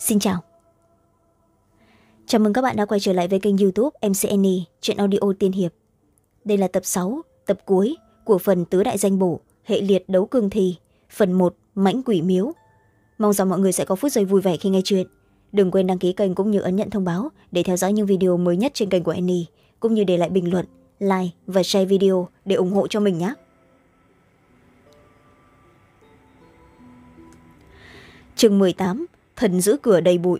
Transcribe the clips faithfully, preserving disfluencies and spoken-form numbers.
Xin chào. Chào mừng các bạn đã quay trở lại với kênh YouTube em xê en e Truyện Audio Tiên Hiệp. Đây là tập sáu, tập cuối của phần Tứ Đại Danh Bổ, hệ liệt đấu cương thi, phần một, Mãnh Quỷ Miếu. Mong rằng mọi người sẽ có phút giây vui vẻ khi nghe chuyện. Đừng quên đăng ký kênh cũng như ấn nhận thông báo để theo dõi những video mới nhất trên kênh của Annie, cũng như để lại bình luận, like và share video để ủng hộ cho mình nhé. Chương mười tám, Thần giữ cửa đầy bụi.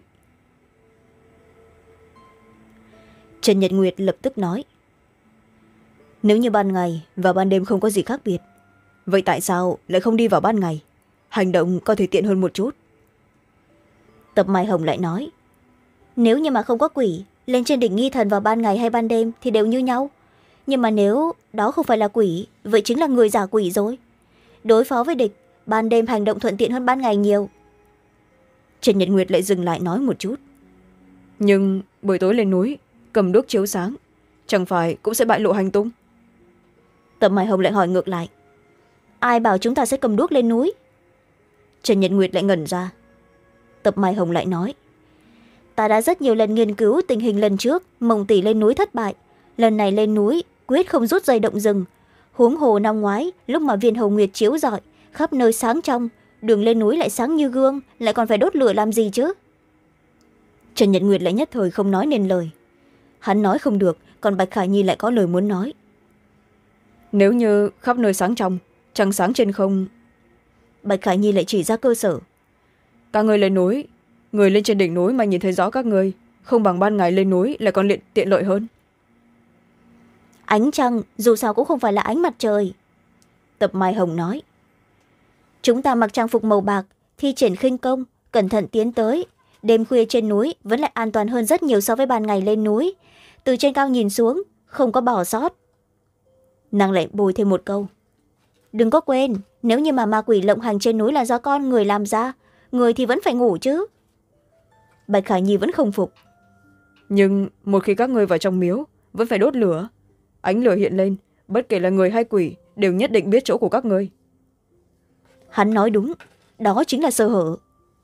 Trần Nhật Nguyệt lập tức nói, nếu như ban ngày và ban đêm không có gì khác biệt, vậy tại sao lại không đi vào ban ngày? Hành động có thể tiện hơn một chút. Tập Mai Hồng lại nói, nếu như mà không có quỷ, lên trên đỉnh nghi thần vào ban ngày hay ban đêm thì đều như nhau. Nhưng mà nếu đó không phải là quỷ, vậy chính là người giả quỷ rồi. Đối phó với địch, ban đêm hành động thuận tiện hơn ban ngày nhiều. Trần Nhật Nguyệt lại dừng lại nói một chút, nhưng buổi tối lên núi cầm đuốc chiếu sáng, chẳng phải cũng sẽ bại lộ hành tung? Tập Mai Hồng lại hỏi ngược lại, ai bảo chúng ta sẽ cầm đuốc lên núi? Trần Nhật Nguyệt lại ngẩn ra. Tập Mai Hồng lại nói, ta đã rất nhiều lần nghiên cứu tình hình lần trước Mộng Tỷ lên núi thất bại, lần này lên núi quyết không rút dây động rừng. Huống hồ năm ngoái lúc mà viên hồng nguyệt chiếu rọi khắp nơi sáng trong, đường lên núi lại sáng như gương, lại còn phải đốt lửa làm gì chứ? Trần Nhật Nguyệt lại nhất thời không nói nên lời. Hắn nói không được, còn Bạch Khả Nhi lại có lời muốn nói. Nếu như khắp nơi sáng trong, trăng sáng trên không. Bạch Khả Nhi lại chỉ ra cơ sở. Các người lên núi, người lên trên đỉnh núi mà nhìn thấy rõ các người, không bằng ban ngày lên núi lại còn tiện lợi hơn. Ánh trăng dù sao cũng không phải là ánh mặt trời. Tập Mai Hồng nói, chúng ta mặc trang phục màu bạc, thi triển khinh công, cẩn thận tiến tới. Đêm khuya trên núi vẫn lại an toàn hơn rất nhiều so với ban ngày lên núi. Từ trên cao nhìn xuống, không có bỏ sót. Nàng lại bồi thêm một câu, đừng có quên, nếu như mà ma quỷ lộng hành trên núi là do con người làm ra, người thì vẫn phải ngủ chứ. Bạch Khả Nhi vẫn không phục. Nhưng một khi các ngươi vào trong miếu, vẫn phải đốt lửa. Ánh lửa hiện lên, bất kể là người hay quỷ đều nhất định biết chỗ của các ngươi. Hắn nói đúng, đó chính là sơ hở.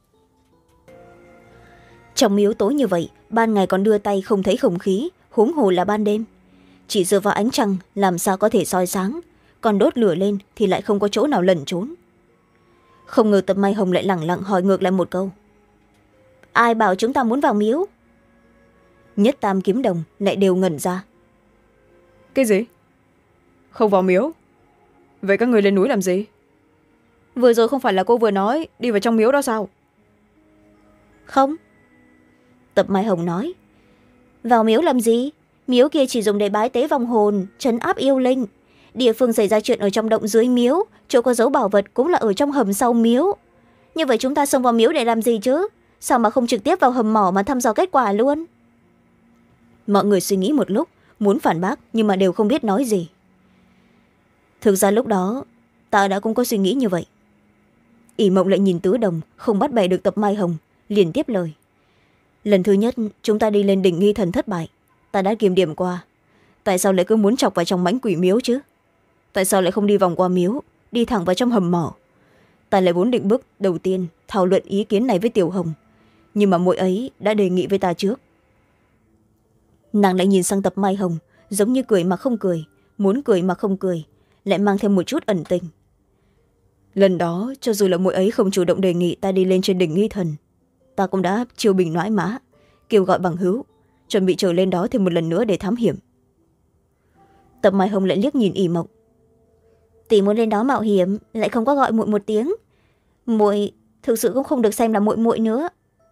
Trong miếu tối như vậy, ban ngày còn đưa tay không thấy không khí, huống hồ là ban đêm. Chỉ dựa vào ánh trăng làm sao có thể soi sáng, còn đốt lửa lên thì lại không có chỗ nào lẩn trốn. Không ngờ Tập Mai Hồng lại lẳng lặng hỏi ngược lại một câu, ai bảo chúng ta muốn vào miếu? Nhất Tam Kiếm Đồng lại đều ngẩn ra. Cái gì? Không vào miếu? Vậy các người lên núi làm gì? Vừa rồi không phải là cô vừa nói đi vào trong miếu đó sao? Không. Tập Mai Hồng nói, vào miếu làm gì? Miếu kia chỉ dùng để bái tế vong hồn, trấn áp yêu linh. Địa phương xảy ra chuyện ở trong động dưới miếu, chỗ có dấu bảo vật cũng là ở trong hầm sau miếu. Như vậy chúng ta xông vào miếu để làm gì chứ? Sao mà không trực tiếp vào hầm mỏ mà thăm dò kết quả luôn? Mọi người suy nghĩ một lúc, muốn phản bác nhưng mà đều không biết nói gì. Thực ra lúc đó ta đã cũng có suy nghĩ như vậy. ỷ Mộng lại nhìn Tứ Đồng không bắt bẻ được Tập Mai Hồng, liền tiếp lời, lần thứ nhất chúng ta đi lên đỉnh nghi thần thất bại, ta đã kiểm điểm qua. Tại sao lại cứ muốn chọc vào trong Mãnh Quỷ Miếu chứ? Tại sao lại không đi vòng qua miếu, đi thẳng vào trong hầm mỏ? Ta lại vốn định bước đầu tiên thảo luận ý kiến này với Tiểu Hồng, nhưng mà muội ấy đã đề nghị với ta trước. Nàng lại nhìn sang Tập Mai Hồng, giống như cười mà không cười, muốn cười mà không cười, lại mang thêm một chút ẩn tình. Lần đó cho dù là muội ấy không chủ động đề nghị ta đi lên trên đỉnh nghi thần, ta cũng đã chiêu bình nãi mã, kêu gọi bằng hữu, chuẩn bị trở lên đó thêm một lần nữa để thám hiểm. Tập Mai Hồng lại liếc nhìn ỷ Mộng, tỷ muốn lên đó mạo hiểm lại không có gọi muội một tiếng, muội thực sự cũng không được xem là muội muội nữa.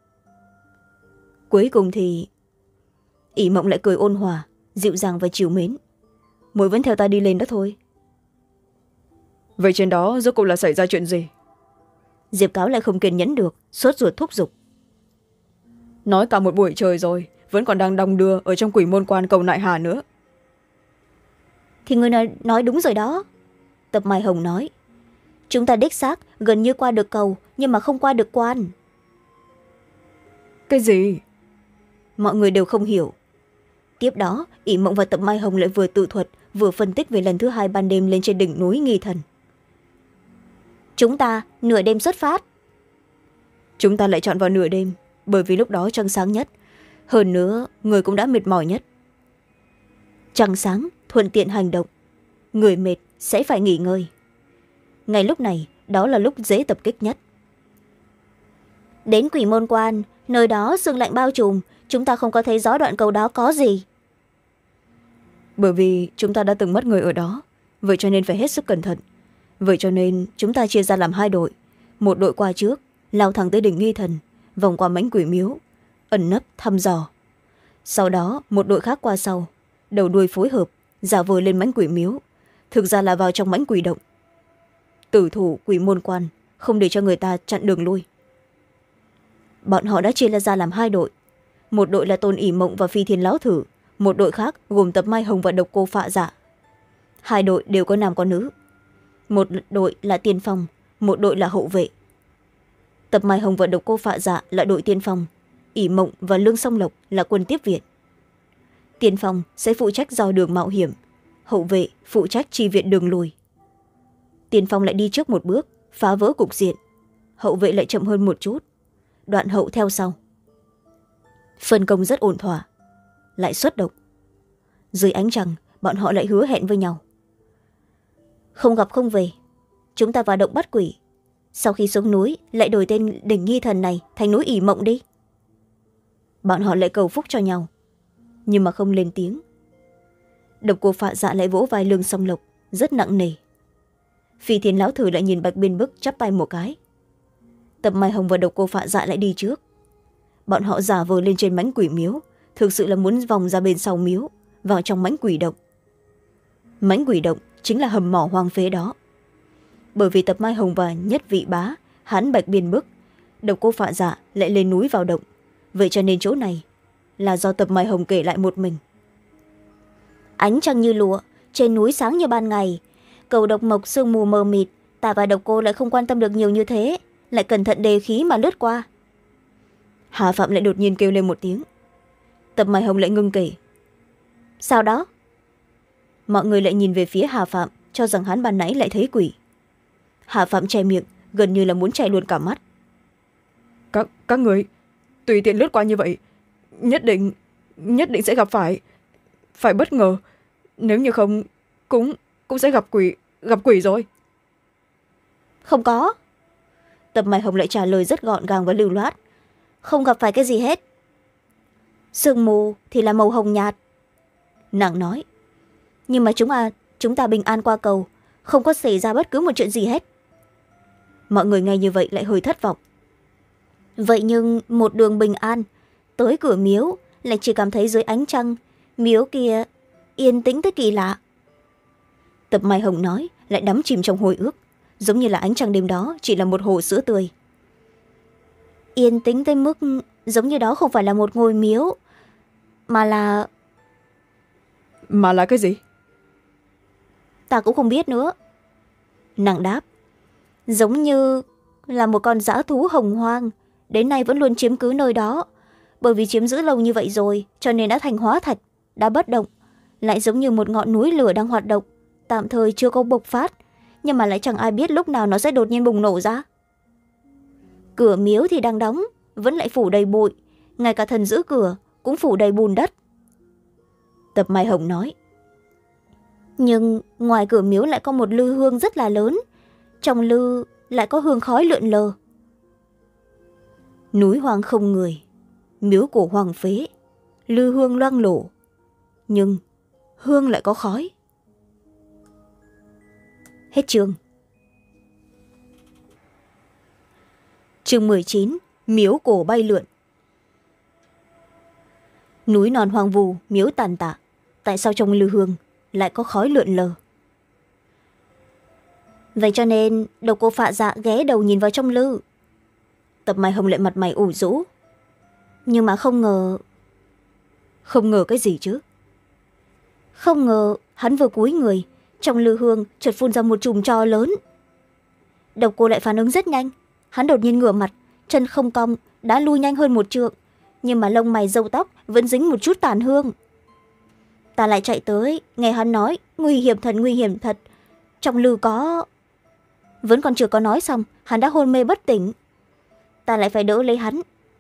Cuối cùng thì ỷ Mộng lại cười ôn hòa, dịu dàng và trìu mến, muội vẫn theo ta đi lên đó thôi. Vậy trên đó rốt cuộc là xảy ra chuyện gì? Diệp Cáo lại không kiên nhẫn được, sốt ruột thúc giục. Nói cả một buổi trời rồi, vẫn còn đang đong đưa ở trong Quỷ Môn Quan cầu nại hà nữa. Thì người nói, nói đúng rồi đó. Tập Mai Hồng nói, chúng ta đích xác gần như qua được cầu, nhưng mà không qua được quan. Cái gì? Mọi người đều không hiểu. Tiếp đó ỷ Mộng và Tập Mai Hồng lại vừa tự thuật vừa phân tích về lần thứ hai ban đêm lên trên đỉnh núi nghi thần. Chúng ta nửa đêm xuất phát. Chúng ta lại chọn vào nửa đêm bởi vì lúc đó trăng sáng nhất, hơn nữa người cũng đã mệt mỏi nhất. Trăng sáng thuận tiện hành động, người mệt sẽ phải nghỉ ngơi. Ngay lúc này đó là lúc dễ tập kích nhất. Đến Quỷ Môn Quan, nơi đó sương lạnh bao trùm, chúng ta không có thấy rõ đoạn cầu đó có gì. Bởi vì chúng ta đã từng mất người ở đó, vậy cho nên phải hết sức cẩn thận. Vậy cho nên chúng ta chia ra làm hai đội. Một đội qua trước, lao thẳng tới đỉnh Nghi Thần, vòng qua mãnh quỷ miếu, ẩn nấp thăm dò. Sau đó một đội khác qua sau, đầu đuôi phối hợp, giả vờ lên mãnh quỷ miếu, thực ra là vào trong mãnh quỷ động. Tử thủ Quỷ Môn Quan, không để cho người ta chặn đường lui. Bọn họ đã chia ra làm hai đội. Một đội là Tôn ỉ Mộng và Phi Thiên Lão Thử, một đội khác gồm Tập Mai Hồng và Độc Cô Phạ Dạ. Hai đội đều có nam có nữ. Một đội là tiên phong, một đội là hậu vệ. Tập Mai Hồng và Độc Cô Phạ Dạ là đội tiên phong, ỉ Mộng và Lương Song Lộc là quân tiếp viện. Tiên phong sẽ phụ trách dò đường mạo hiểm, hậu vệ phụ trách chi viện đường lùi. Tiên phong lại đi trước một bước, phá vỡ cục diện, hậu vệ lại chậm hơn một chút, đoạn hậu theo sau. Phân công rất ổn thỏa, lại xuất độc. Dưới ánh trăng bọn họ lại hứa hẹn với nhau, không gặp không về, chúng ta vào động bắt quỷ, sau khi xuống núi lại đổi tên đỉnh Nghi Thần này thành núi ỉ Mộng đi. Bọn họ lại cầu phúc cho nhau, nhưng mà không lên tiếng. Độc Cô Phạ Dạ lại vỗ vai Lương Song Lộc rất nặng nề. Phi Thiên Lão Thử lại nhìn Bạch Biên Bức chắp tay một cái. Tập Mai Hồng và Độc Cô Phạ Dạ lại đi trước. Bọn họ giả vờ lên trên mãnh quỷ miếu, thực sự là muốn vòng ra bên sau miếu, vào trong mãnh quỷ động. Mãnh quỷ động chính là hầm mỏ hoang phế đó. Bởi vì Tập Mai Hồng và Nhất Vị Bá, hắn Bạch Biên Bức, Độc Cô Phạ Dạ lại lên núi vào động, vậy cho nên chỗ này là do Tập Mai Hồng kể lại một mình. Ánh trăng như lụa, trên núi sáng như ban ngày, cầu độc mộc sương mù mờ mịt, ta và Độc Cô lại không quan tâm được nhiều như thế, lại cẩn thận đề khí mà lướt qua. Hà Phạm lại đột nhiên kêu lên một tiếng. Tập Mai Hồng lại ngưng kể. Sau đó mọi người lại nhìn về phía Hà Phạm, cho rằng hắn ban nãy lại thấy quỷ. Hà Phạm che miệng, gần như là muốn chảy luôn cả mắt. Các, các người tùy tiện lướt qua như vậy, nhất định nhất định sẽ gặp phải phải bất ngờ, nếu như không cũng cũng sẽ gặp quỷ gặp quỷ rồi. Không có. Tập Mai Hồng lại trả lời rất gọn gàng và lưu loát. Không gặp phải cái gì hết. Sương mù thì là màu hồng nhạt, nàng nói, nhưng mà chúng, à, chúng ta bình an qua cầu, không có xảy ra bất cứ một chuyện gì hết. Mọi người nghe như vậy lại hơi thất vọng. Vậy nhưng một đường bình an tới cửa miếu, lại chỉ cảm thấy dưới ánh trăng miếu kia yên tĩnh tới kỳ lạ. Tập Mai Hồng nói, lại đắm chìm trong hồi ức, giống như là ánh trăng đêm đó chỉ là một hồ sữa tươi. Yên tĩnh tới mức giống như đó không phải là một ngôi miếu, mà là... Mà là cái gì? Ta cũng không biết nữa. Nàng đáp, giống như là một con dã thú hồng hoang, đến nay vẫn luôn chiếm cứ nơi đó. Bởi vì chiếm giữ lâu như vậy rồi, cho nên đã thành hóa thạch, đã bất động, lại giống như một ngọn núi lửa đang hoạt động, tạm thời chưa có bộc phát, nhưng mà lại chẳng ai biết lúc nào nó sẽ đột nhiên bùng nổ ra. Cửa miếu thì đang đóng, vẫn lại phủ đầy bụi, ngay cả thần giữ cửa cũng phủ đầy bùn đất. Tập Mai Hồng nói, nhưng ngoài cửa miếu lại có một lư hương rất là lớn, trong lư lại có hương khói lượn lờ. Núi hoang không người, miếu cổ hoang phế, lư hương loang lổ, nhưng hương lại có khói. Hết chương. Chương mười chín, miếu cổ bay lượn. Núi non hoang vu, miếu tàn tạ, tại sao trong lư hương lại có khói lượn lờ? Vậy cho nên Độc Cô Phạ Dạ ghé đầu nhìn vào trong lư. Tập Mai Hồng lại mặt mày ủ rũ, nhưng mà không ngờ. Không ngờ cái gì chứ? Không ngờ hắn vừa cúi người, trong lư hương chợt phun ra một chùm tro lớn. Độc Cô lại phản ứng rất nhanh, hắn đột nhiên ngửa mặt, chân không cong, đã lui nhanh hơn một trượng, nhưng mà lông mày râu tóc vẫn dính một chút tàn hương. Ta lại chạy tới, nghe hắn nói nguy hiểm thật, nguy hiểm thật, trong lư có... Vẫn còn chưa có nói xong, hắn đã hôn mê bất tỉnh. Ta lại phải đỡ lấy hắn,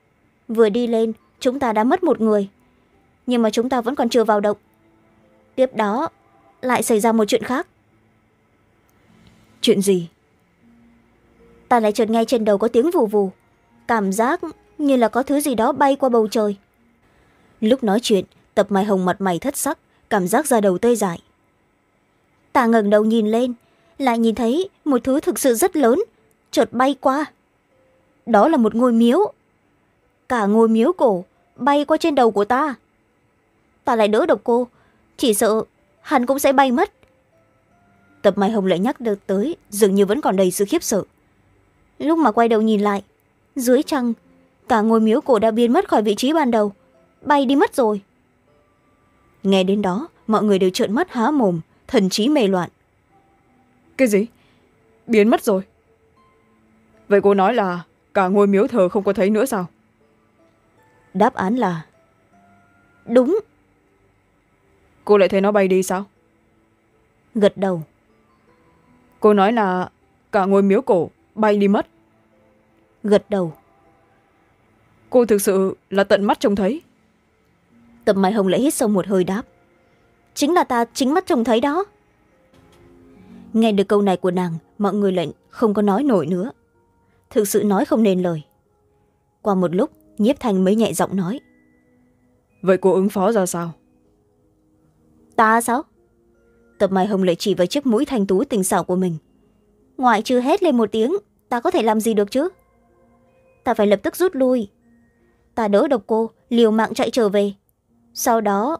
vừa đi lên chúng ta đã mất một người, nhưng mà chúng ta vẫn còn chưa vào động. Tiếp đó lại xảy ra một chuyện khác. Chuyện gì? Ta lại chợt nghe trên đầu có tiếng vù vù, cảm giác như là có thứ gì đó bay qua bầu trời. Lúc nói chuyện, Tập Mai Hồng mặt mày thất sắc, cảm giác da đầu tê dại. Ta ngẩng đầu nhìn lên, lại nhìn thấy một thứ thực sự rất lớn chợt bay qua. Đó là một ngôi miếu. Cả ngôi miếu cổ bay qua trên đầu của ta. Ta lại đỡ Độc Cô, chỉ sợ hắn cũng sẽ bay mất. Tập Mai Hồng lại nhắc được tới, dường như vẫn còn đầy sự khiếp sợ. Lúc mà quay đầu nhìn lại, dưới trăng, cả ngôi miếu cổ đã biến mất khỏi vị trí ban đầu, bay đi mất rồi. Nghe đến đó, mọi người đều trợn mắt há mồm, thần trí mê loạn. Cái gì? Biến mất rồi? Vậy cô nói là cả ngôi miếu thờ không có thấy nữa sao? Đáp án là đúng. Cô lại thấy nó bay đi sao? Gật đầu. Cô nói là cả ngôi miếu cổ bay đi mất? Gật đầu. Cô thực sự là tận mắt trông thấy? Tập Mai Hồng lại hít sâu một hơi đáp. Chính là ta chính mắt trông thấy đó. Nghe được câu này của nàng, mọi người lại không có nói nổi nữa. Thực sự nói không nên lời. Qua một lúc, Nhiếp Thanh mới nhẹ giọng nói. Vậy cô ứng phó ra sao? Ta sao? Tập Mai Hồng lại chỉ vào chiếc mũi thanh tú tinh xảo của mình. Ngoại trừ hét lên một tiếng, ta có thể làm gì được chứ? Ta phải lập tức rút lui. Ta đỡ Độc Cô, liều mạng chạy trở về. Sau đó...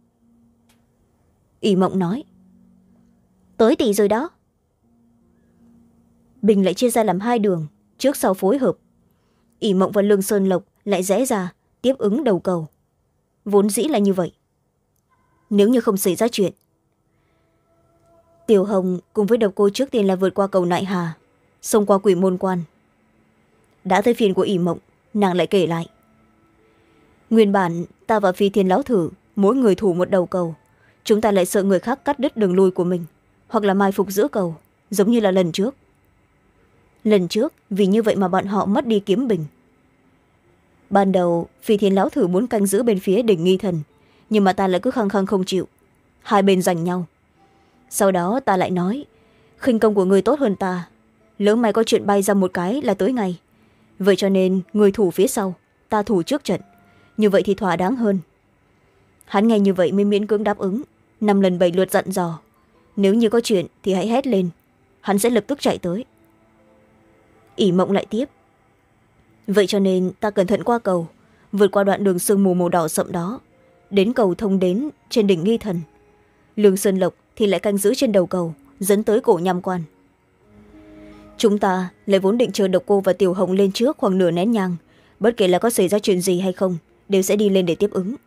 ỷ Mộng nói. Tới tỷ rồi đó. Bình lại chia ra làm hai đường, trước sau phối hợp. ỷ Mộng và Lương Sơn Lộc lại rẽ ra, tiếp ứng đầu cầu. Vốn dĩ là như vậy. Nếu như không xảy ra chuyện, Tiểu Hồng cùng với Độc Cô trước tiên là vượt qua cầu Nại Hà, xông qua Quỷ Môn Quan. Đã tới phiên của ỷ Mộng, nàng lại kể lại. Nguyên bản ta và Phi Thiên Lão Thử mỗi người thủ một đầu cầu, chúng ta lại sợ người khác cắt đứt đường lui của mình, hoặc là mai phục giữa cầu, giống như là lần trước. Lần trước vì như vậy mà bọn họ mất đi kiếm bình. Ban đầu Phi Thiên Lão Thử muốn canh giữ bên phía đỉnh Nghi Thần, nhưng mà ta lại cứ khăng khăng không chịu. Hai bên giành nhau. Sau đó ta lại nói, khinh công của người tốt hơn ta, lỡ may có chuyện bay ra một cái là tới ngay. Vậy cho nên người thủ phía sau, ta thủ trước trận, như vậy thì thỏa đáng hơn. Hắn nghe như vậy mới miễn cưỡng đáp ứng, năm lần bảy lượt dặn dò, nếu như có chuyện thì hãy hét lên, hắn sẽ lập tức chạy tới. ỷ Mộng lại tiếp. Vậy cho nên ta cẩn thận qua cầu, vượt qua đoạn đường sương mù màu đỏ sậm đó, đến cầu thông đến trên đỉnh Nghi Thần. Lương Sơn Lộc thì lại canh giữ trên đầu cầu, dẫn tới cổ Nham Quan. Chúng ta lại vốn định chờ Độc Cô và Tiểu Hồng lên trước khoảng nửa nén nhang, bất kể là có xảy ra chuyện gì hay không, đều sẽ đi lên để tiếp ứng.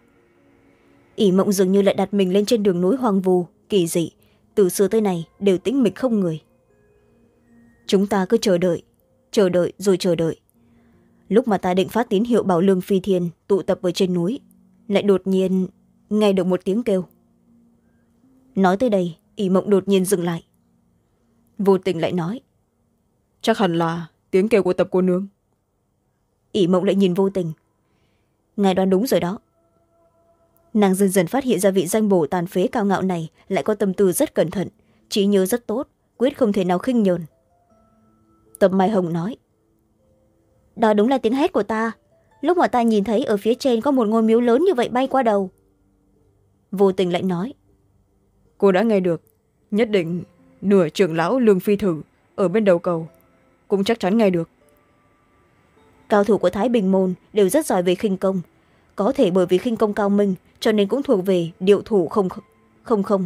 ỷ Mộng dường như lại đặt mình lên trên đường núi hoang vu, kỳ dị, từ xưa tới nay đều tĩnh mịch không người. Chúng ta cứ chờ đợi, chờ đợi rồi chờ đợi. Lúc mà ta định phát tín hiệu bảo Lương Phi Thiên tụ tập ở trên núi, lại đột nhiên nghe được một tiếng kêu. Nói tới đây, ỷ Mộng đột nhiên dừng lại. Vô tình lại nói. Chắc hẳn là tiếng kêu của Tập cô nương. ỷ Mộng lại nhìn Vô Tình. Ngài đoán đúng rồi đó. Nàng dần dần phát hiện ra vị danh bổ tàn phế cao ngạo này lại có tâm tư rất cẩn thận, trí nhớ rất tốt, quyết không thể nào khinh nhờn. Tập Mai Hồng nói. Đó đúng là tiếng hét của ta, lúc mà ta nhìn thấy ở phía trên có một ngôi miếu lớn như vậy bay qua đầu. Vô Tình lại nói. Cô đã nghe được, nhất định nửa trưởng lão Lương Phi Thử ở bên đầu cầu cũng chắc chắn nghe được. Cao thủ của Thái Bình Môn đều rất giỏi về khinh công, có thể bởi vì khinh công cao minh cho nên cũng thuộc về điệu thủ không không không.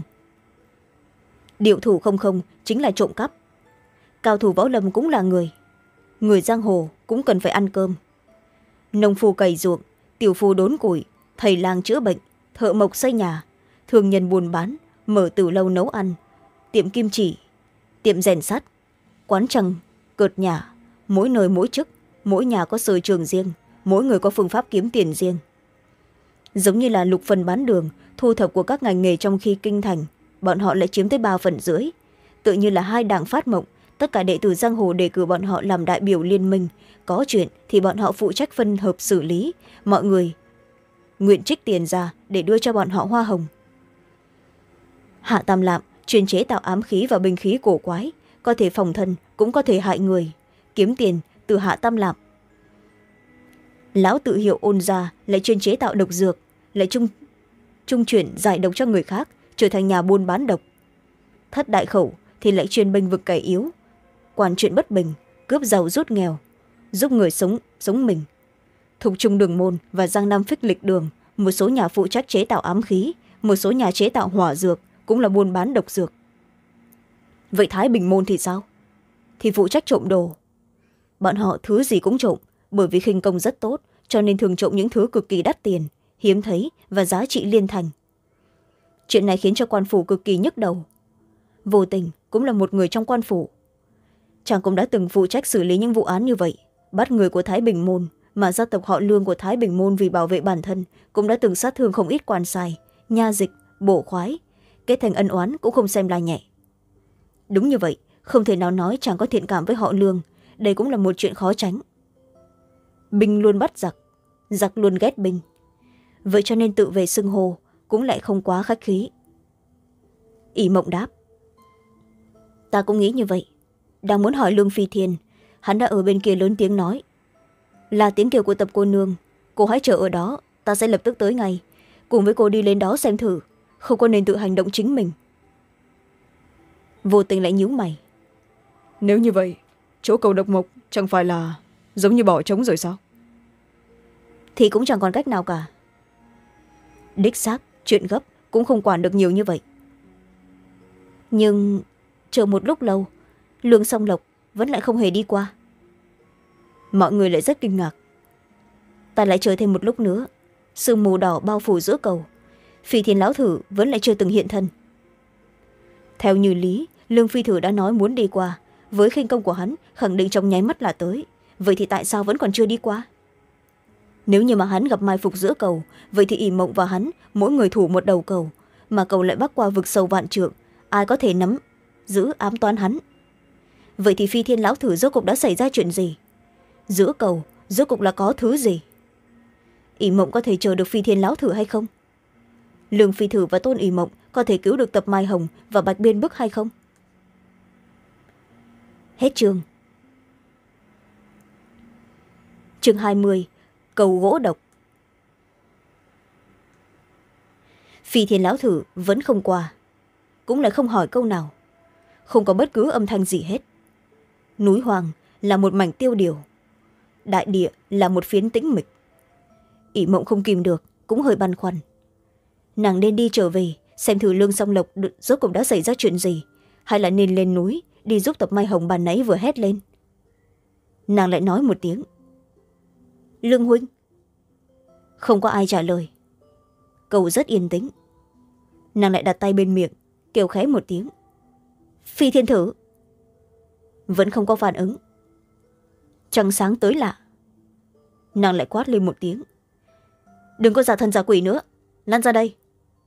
Điệu thủ không không chính là trộm cắp. Cao thủ võ lâm cũng là người, người giang hồ cũng cần phải ăn cơm. Nông phu cày ruộng, tiểu phu đốn củi, thầy lang chữa bệnh, thợ mộc xây nhà, thương nhân buôn bán, mở từ lâu nấu ăn, tiệm kim chỉ, tiệm rèn sắt, quán trăng, cợt nhà, mỗi nơi mỗi chức, mỗi nhà có sở trường riêng, mỗi người có phương pháp kiếm tiền riêng. Giống như là lục phần bán đường, thu thập của các ngành nghề trong khi kinh thành, bọn họ lại chiếm tới ba phần rưỡi. Tự như là hai đảng phát mộng, tất cả đệ tử giang hồ đề cử bọn họ làm đại biểu liên minh, có chuyện thì bọn họ phụ trách phân hợp xử lý, mọi người nguyện trích tiền ra để đưa cho bọn họ hoa hồng. Hạ Tam Lạm chuyên chế tạo ám khí và binh khí cổ quái, có thể phòng thân cũng có thể hại người, kiếm tiền từ Hạ Tam Lạm. Lão tự hiệu Ôn Gia lại chuyên chế tạo độc dược, lại trung, trung chuyển giải độc cho người khác, trở thành nhà buôn bán độc. Thất Đại Khẩu thì lại chuyên bênh vực kẻ yếu, quản chuyện bất bình, cướp giàu rút nghèo, giúp người sống sống mình. Thục Trung Đường Môn và Giang Nam Phích Lịch Đường, một số nhà phụ trách chế tạo ám khí, một số nhà chế tạo hỏa dược, cũng là buôn bán độc dược. Vậy Thái Bình Môn thì sao? Thì phụ trách trộm đồ. Bọn họ thứ gì cũng trộm, bởi vì khinh công rất tốt, cho nên thường trộm những thứ cực kỳ đắt tiền, hiếm thấy và giá trị liên thành. Chuyện này khiến cho quan phủ cực kỳ nhức đầu. Vô Tình cũng là một người trong quan phủ. Chàng cũng đã từng phụ trách xử lý những vụ án như vậy, bắt người của Thái Bình Môn, mà gia tộc họ Lương của Thái Bình Môn vì bảo vệ bản thân cũng đã từng sát thương không ít quan sai, nha dịch, bổ khoái, kết thành ân oán cũng không xem là nhẹ. Đúng như vậy, không thể nào nói chàng có thiện cảm với họ Lương, đây cũng là một chuyện khó tránh. Binh luôn bắt giặc, giặc luôn ghét binh, vậy cho nên tự về xưng hô cũng lại không quá khách khí. Ỷ Mộng đáp: Ta cũng nghĩ như vậy, đang muốn hỏi Lương Phi Thiên, hắn đã ở bên kia lớn tiếng nói: Là tiếng kêu của Tập cô nương, cô hãy chờ ở đó, ta sẽ lập tức tới ngay, cùng với cô đi lên đó xem thử, không có nên tự hành động chính mình. Vô Tình lại nhíu mày: Nếu như vậy, chỗ cầu độc mộc chẳng phải là giống như bỏ trống rồi sao? Thì cũng chẳng còn cách nào cả. Đích xác, chuyện gấp cũng không quản được nhiều như vậy. Nhưng chờ một lúc lâu, Lương Song Lộc vẫn lại không hề đi qua. Mọi người lại rất kinh ngạc. Ta lại chờ thêm một lúc nữa, sương mù đỏ bao phủ giữa cầu, Phi Thiên Lão Thử vẫn lại chưa từng hiện thân. Theo như lý, Lương Phi Thử đã nói muốn đi qua, với khinh công của hắn khẳng định trong nháy mắt là tới, vậy thì tại sao vẫn còn chưa đi qua? Nếu như mà hắn gặp mai phục giữa cầu, vậy thì Ỷ Mộng và hắn mỗi người thủ một đầu cầu, mà cầu lại bắc qua vực sâu vạn trượng, ai có thể nắm giữ ám toán hắn? Vậy thì Phi Thiên Lão Thử rốt cục đã xảy ra chuyện gì? Giữa cầu rốt cục là có thứ gì? Ỷ Mộng có thể chờ được Phi Thiên Lão Thử hay không? Lương Phi Thử và Tôn Ỷ Mộng có thể cứu được Tập Mai Hồng và Bạch Biên Bức hay không? Hết chương. Chương hai mươi. Cầu gỗ độc. Phi Thiên Lão Thử vẫn không qua, cũng lại không hỏi câu nào, không có bất cứ âm thanh gì hết. Núi hoang là một mảnh tiêu điều, đại địa là một phiến tĩnh mịch. Ỷ Mộng không kìm được, cũng hơi băn khoăn. Nàng nên đi trở về xem thử Lương Song Lộc rốt cuộc đã xảy ra chuyện gì, hay là nên lên núi đi giúp Tập Mai Hồng bàn nãy vừa hét lên. Nàng lại nói một tiếng: Lương huynh. Không có ai trả lời. Cầu rất yên tĩnh. Nàng lại đặt tay bên miệng, kêu khẽ một tiếng: Phi Thiên Thử. Vẫn không có phản ứng. Trăng sáng tới lạ. Nàng lại quát lên một tiếng: Đừng có giả thần giả quỷ nữa, lăn ra đây.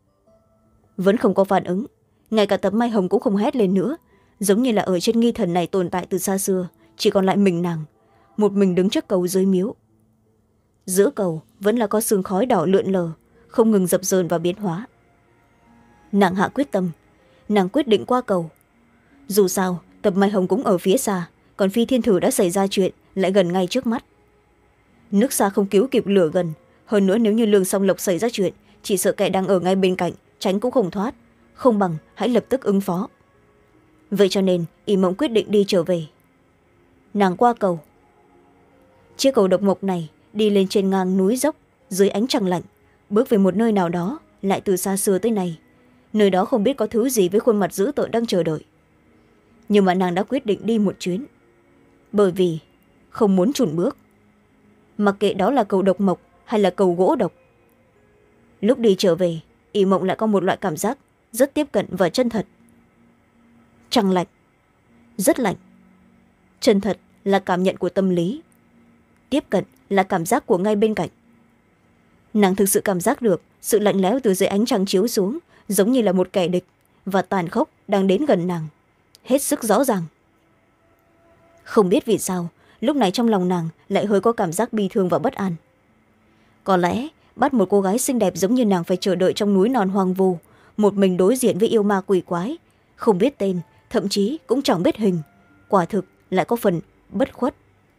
Vẫn không có phản ứng. Ngay cả Tập Mai Hồng cũng không hét lên nữa, giống như là ở trên nghi thần này tồn tại từ xa xưa, chỉ còn lại mình nàng, một mình đứng trước cầu dưới miếu. Giữa cầu vẫn là có sương khói đỏ lượn lờ, không ngừng dập dờn và biến hóa. Nàng hạ quyết tâm, nàng quyết định qua cầu. Dù sao Tập Mai Hồng cũng ở phía xa, còn Phi Thiên Thử đã xảy ra chuyện lại gần ngay trước mắt. Nước xa không cứu kịp lửa gần, hơn nữa nếu như Lương Song Lộc xảy ra chuyện, chỉ sợ kẻ đang ở ngay bên cạnh tránh cũng không thoát, không bằng hãy lập tức ứng phó. Vậy cho nên Ỷ Mộng quyết định đi trở về. Nàng qua cầu. Chiếc cầu độc mộc này đi lên trên ngang núi dốc, dưới ánh trăng lạnh, bước về một nơi nào đó lại từ xa xưa tới nay. Nơi đó không biết có thứ gì với khuôn mặt dữ tợn đang chờ đợi. Nhưng mà nàng đã quyết định đi một chuyến, bởi vì không muốn chùn bước, mặc kệ đó là cầu độc mộc hay là cầu gỗ độc. Lúc đi trở về, Ỷ Mộng lại có một loại cảm giác rất tiếp cận và chân thật. Trăng lạnh, rất lạnh. Chân thật là cảm nhận của tâm lý, tiếp cận là cảm giác của ngay bên cạnh. Nàng thực sự cảm giác được sự lạnh lẽo từ dưới ánh trăng chiếu xuống, giống như là một kẻ địch và tàn khốc đang đến gần nàng, hết sức rõ ràng. Không biết vì sao lúc này trong lòng nàng lại hơi có cảm giác bi thương và bất an. Có lẽ bắt một cô gái xinh đẹp giống như nàng phải chờ đợi trong núi non hoang vu, một mình đối diện với yêu ma quỷ quái, không biết tên, thậm chí cũng chẳng biết hình, quả thực lại có phần bất khuất.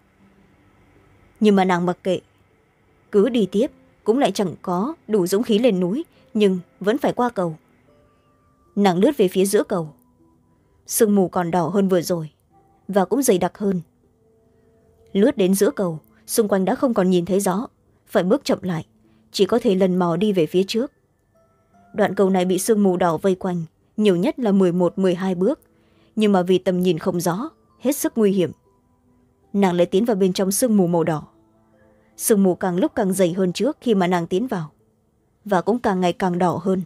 Nhưng mà nàng mặc kệ, cứ đi tiếp cũng lại chẳng có đủ dũng khí lên núi, nhưng vẫn phải qua cầu. Nàng lướt về phía giữa cầu, sương mù còn đỏ hơn vừa rồi và cũng dày đặc hơn. Lướt đến giữa cầu, xung quanh đã không còn nhìn thấy rõ, phải bước chậm lại, chỉ có thể lần mò đi về phía trước. Đoạn cầu này bị sương mù đỏ vây quanh, nhiều nhất là mười một mười hai bước, nhưng mà vì tầm nhìn không rõ, hết sức nguy hiểm. Nàng lại tiến vào bên trong sương mù màu đỏ. Sương mù càng lúc càng dày hơn trước khi mà nàng tiến vào, và cũng càng ngày càng đỏ hơn.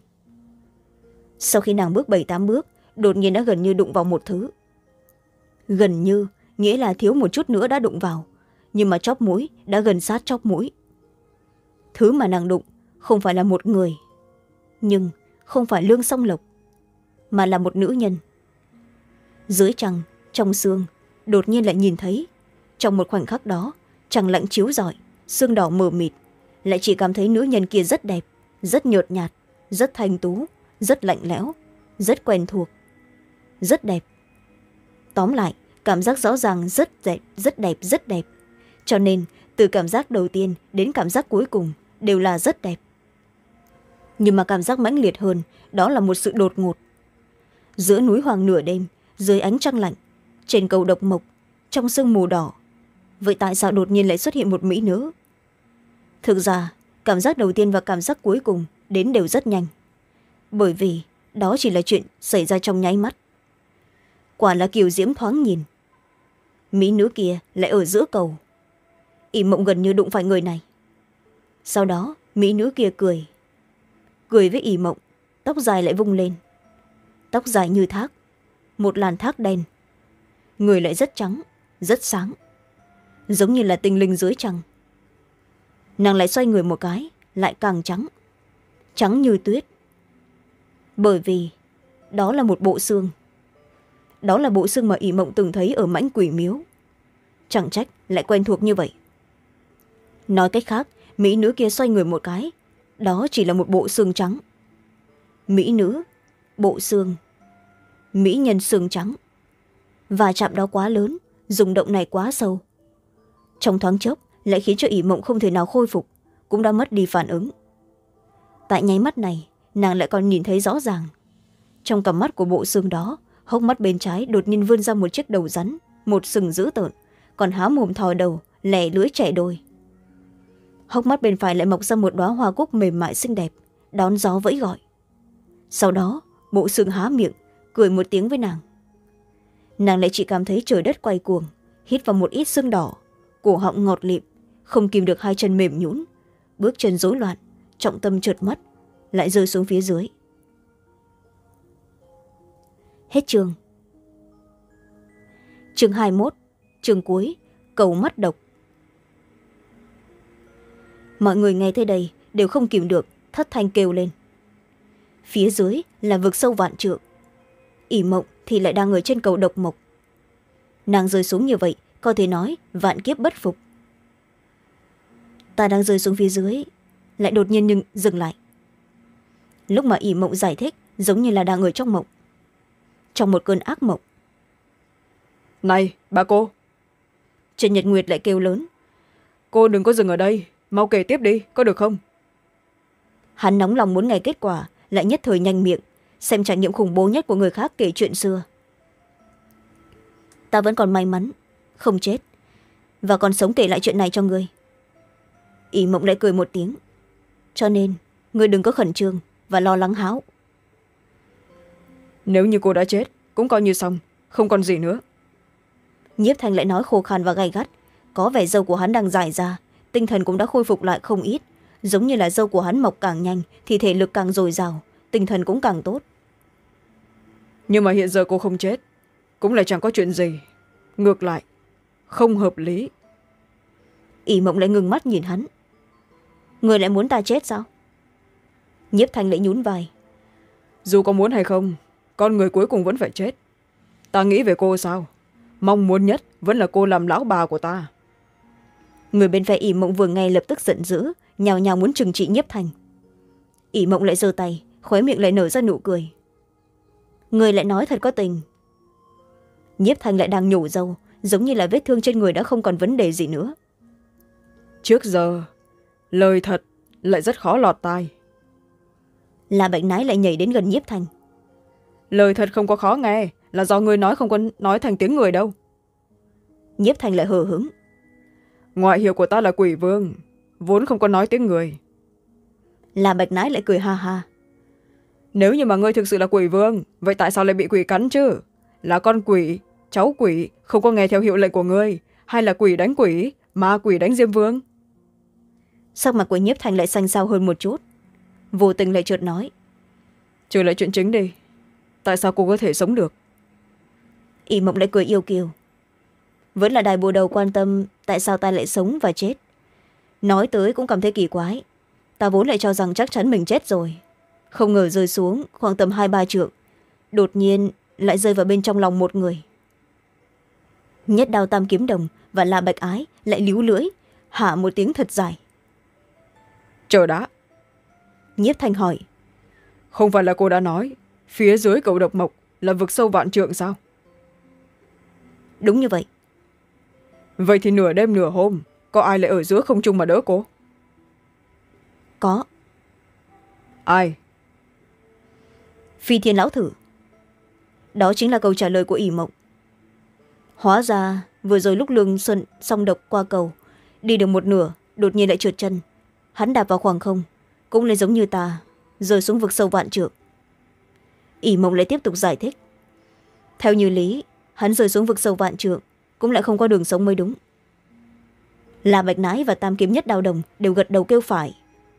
Sau khi nàng bước bảy tám bước, đột nhiên đã gần như đụng vào một thứ. Gần như nghĩa là thiếu một chút nữa đã đụng vào, nhưng mà chóp mũi đã gần sát chóp mũi. Thứ mà nàng đụng không phải là một người, nhưng không phải Lương Song Lộc, mà là một nữ nhân. Dưới trăng, trong sương, đột nhiên lại nhìn thấy. Trong một khoảnh khắc đó, trăng lạnh chiếu rọi, sương đỏ mờ mịt, lại chỉ cảm thấy nữ nhân kia rất đẹp, rất nhợt nhạt, rất thanh tú, rất lạnh lẽo, rất quen thuộc, rất đẹp. Tóm lại, cảm giác rõ ràng rất đẹp, rất đẹp, rất đẹp. Cho nên, từ cảm giác đầu tiên đến cảm giác cuối cùng đều là rất đẹp. Nhưng mà cảm giác mãnh liệt hơn, đó là một sự đột ngột. Giữa núi hoang nửa đêm, dưới ánh trăng lạnh, trên cầu độc mộc, trong sương mù đỏ, vậy tại sao đột nhiên lại xuất hiện một mỹ nữ? Thực ra, cảm giác đầu tiên và cảm giác cuối cùng đến đều rất nhanh, bởi vì đó chỉ là chuyện xảy ra trong nháy mắt. Quả là kiều diễm thoáng nhìn. Mỹ nữ kia lại ở giữa cầu. Ỷ Mộng gần như đụng phải người này. Sau đó mỹ nữ kia cười cười với Ỷ Mộng, tóc dài lại vung lên. Tóc dài như thác, một làn thác đen. Người lại rất trắng, rất sáng, giống như là tinh linh dưới trăng. Nàng lại xoay người một cái, lại càng trắng, trắng như tuyết. Bởi vì đó là một bộ xương. Đó là bộ xương mà Ỷ Mộng từng thấy ở Mãnh Quỷ Miếu. Chẳng trách lại quen thuộc như vậy. Nói cách khác, mỹ nữ kia xoay người một cái, đó chỉ là một bộ xương trắng. Mỹ nữ, bộ xương, mỹ nhân xương trắng. Và chạm đó quá lớn, rung động này quá sâu. Trong thoáng chốc lại khiến cho Ỷ Mộng không thể nào khôi phục, cũng đã mất đi phản ứng. Tại nháy mắt này, nàng lại còn nhìn thấy rõ ràng. Trong cặp mắt của bộ xương đó, hốc mắt bên trái đột nhiên vươn ra một chiếc đầu rắn, một sừng dữ tợn, còn há mồm thò đầu, lẻ lưỡi chẻ đôi. Hốc mắt bên phải lại mọc ra một đóa hoa cúc mềm mại xinh đẹp, đón gió vẫy gọi. Sau đó, bộ xương há miệng, cười một tiếng với nàng. Nàng lại chỉ cảm thấy trời đất quay cuồng, hít vào một ít sương đỏ, cổ họng ngọt lịm, không kìm được hai chân mềm nhũn, bước chân rối loạn, trọng tâm trượt mất, lại rơi xuống phía dưới. Hết chương. Chương hai mươi mốt, chương cuối, cầu mắt độc. Mọi người nghe tới đây đều không kìm được, thất thanh kêu lên. Phía dưới là vực sâu vạn trượng. Ỷ Mộng thì lại đang ở trên cầu độc mộc. Nàng rơi xuống như vậy, có thể nói vạn kiếp bất phục. Ta đang rơi xuống phía dưới, lại đột nhiên nhưng dừng lại. Lúc mà Ỷ Mộng giải thích, giống như là đang ở trong mộng, trong một cơn ác mộng. Này, bà cô! Trần Nhật Nguyệt lại kêu lớn. Cô đừng có dừng ở đây, mau kể tiếp đi, có được không? Hắn nóng lòng muốn nghe kết quả, lại nhất thời nhanh miệng, xem trải nghiệm khủng bố nhất của người khác kể chuyện xưa. Ta vẫn còn may mắn, không chết, và còn sống kể lại chuyện này cho ngươi. Ỷ Mộng lại cười một tiếng. Cho nên, ngươi đừng có khẩn trương và lo lắng háo. Nếu như cô đã chết, cũng coi như xong, không còn gì nữa. Nhiếp Thanh lại nói khô khan và gay gắt, có vẻ râu của hắn đang dài ra, tinh thần cũng đã khôi phục lại không ít, giống như là râu của hắn mọc càng nhanh thì thể lực càng dồi dào, tinh thần cũng càng tốt. Nhưng mà hiện giờ cô không chết, cũng lại chẳng có chuyện gì, ngược lại không hợp lý. Ỷ Mộng lại ngừng mắt nhìn hắn. Người lại muốn ta chết sao? Nhiếp Thanh lại nhún vai. Dù có muốn hay không, con người cuối cùng vẫn phải chết. Ta nghĩ về cô sao? mong muốn nhất vẫn là cô làm lão bà của ta. Người bên phe ỷ mộng vừa nghe lập tức giận dữ, nhào nhào muốn trừng trị Nhiếp Thanh. ỷ mộng lại giơ tay, khóe miệng lại nở ra nụ cười. Người lại nói thật có tình. Nhiếp Thanh lại đang nhổ râu, giống như là vết thương trên người đã không còn vấn đề gì nữa. Trước giờ lời thật lại rất khó lọt tai. La Bạch Nái lại nhảy đến gần Nhiếp Thanh. Lời thật không có khó nghe, là do người nói không có nói thành tiếng người đâu. Nhiếp Thanh lại hờ hững. Ngoại hiệu của ta là Quỷ Vương, vốn không có nói tiếng người. La Bạch Nái lại cười ha ha. Nếu như mà ngươi thực sự là Quỷ Vương, vậy tại sao lại bị quỷ cắn chứ? Là con quỷ, cháu quỷ, không có nghe theo hiệu lệnh của ngươi, hay là quỷ đánh quỷ, ma quỷ đánh Diêm Vương? Sắc mặt của Nhiếp Thanh lại xanh xao hơn một chút, vô tình lại chợt nói. Trở lại chuyện chính đi, tại sao cô có thể sống được? ỷ mộng lại cười yêu kiều. Vẫn là đài bồ đầu quan tâm tại sao ta lại sống và chết. Nói tới cũng cảm thấy kỳ quái. Ta vốn lại cho rằng chắc chắn mình chết rồi, không ngờ rơi xuống khoảng tầm hai ba trượng, đột nhiên lại rơi vào bên trong lòng một người. Nhất Đao Tam Kiếm Đồng và La Bạch Ái lại líu lưỡi, hạ một tiếng thật dài. Chờ đã. Nhiếp Thanh hỏi. Không phải là cô đã nói phía dưới cầu độc mộc là vực sâu vạn trượng sao? Đúng như vậy. Vậy thì nửa đêm nửa hôm có ai lại ở giữa không trung mà đỡ cô? Có. Ai? Phi Thiên Lão Thử. Đó chính là câu trả lời của ỷ mộng. Hóa ra vừa rồi lúc Lương Xuân song độc qua cầu, đi được một nửa đột nhiên lại trượt chân, hắn đạp vào khoảng không, cũng lại giống như ta rơi xuống vực sâu vạn trượng. ỷ mộng lại tiếp tục giải thích. Theo như lý, hắn rơi xuống vực sâu vạn trượng cũng lại không có đường sống mới đúng. La Bạch Nái và Tam Kiếm Nhất Đao Đồng đều gật đầu kêu phải.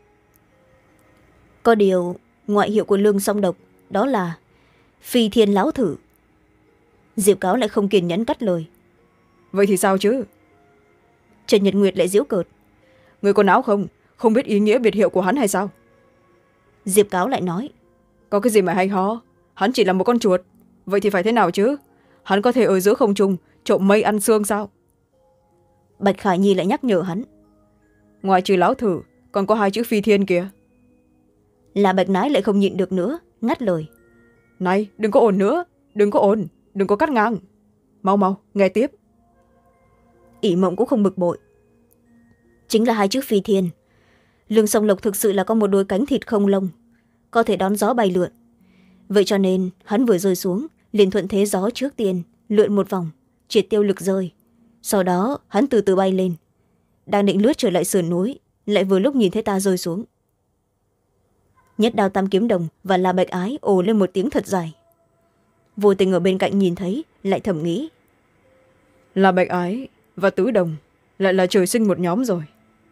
Có điều ngoại hiệu của Lương song độc đó là Phi Thiên Lão Thử. Diệp Cáo lại không kiên nhẫn cắt lời. Vậy thì sao chứ? Trần Nhật Nguyệt lại giễu cợt. Người có não không? Không biết ý nghĩa biệt hiệu của hắn hay sao? Diệp Cáo lại nói. Có cái gì mà hay ho? Hắn chỉ là một con chuột. Vậy thì phải thế nào chứ? Hắn có thể ở giữa không trung trộm mây ăn xương sao? Bạch Khải Nhi lại nhắc nhở hắn. Ngoài trừ Lão Thử còn có hai chữ Phi Thiên kìa. Là Bạch Nái lại không nhịn được nữa, ngắt lời. Này, đừng có ồn nữa, đừng có ồn, đừng có cắt ngang. Mau mau, nghe tiếp. ỷ mộng cũng không bực bội. Chính là hai chữ Phi Thiên. Lương Song Lộc thực sự là có một đôi cánh thịt không lông, có thể đón gió bay lượn. Vậy cho nên hắn vừa rơi xuống liền thuận thế gió trước tiên lượn một vòng, triệt tiêu lực rơi. Sau đó hắn từ từ bay lên, đang định lướt trở lại sườn núi, lại vừa lúc nhìn thấy ta rơi xuống. Nhất Đao Tam Kiếm Đồng và La Bạch Ái ồ lên một tiếng thật dài. Vô tình ở bên cạnh nhìn thấy lại thầm nghĩ. La Bạch Ái và Tứ Đồng lại là trời sinh một nhóm rồi.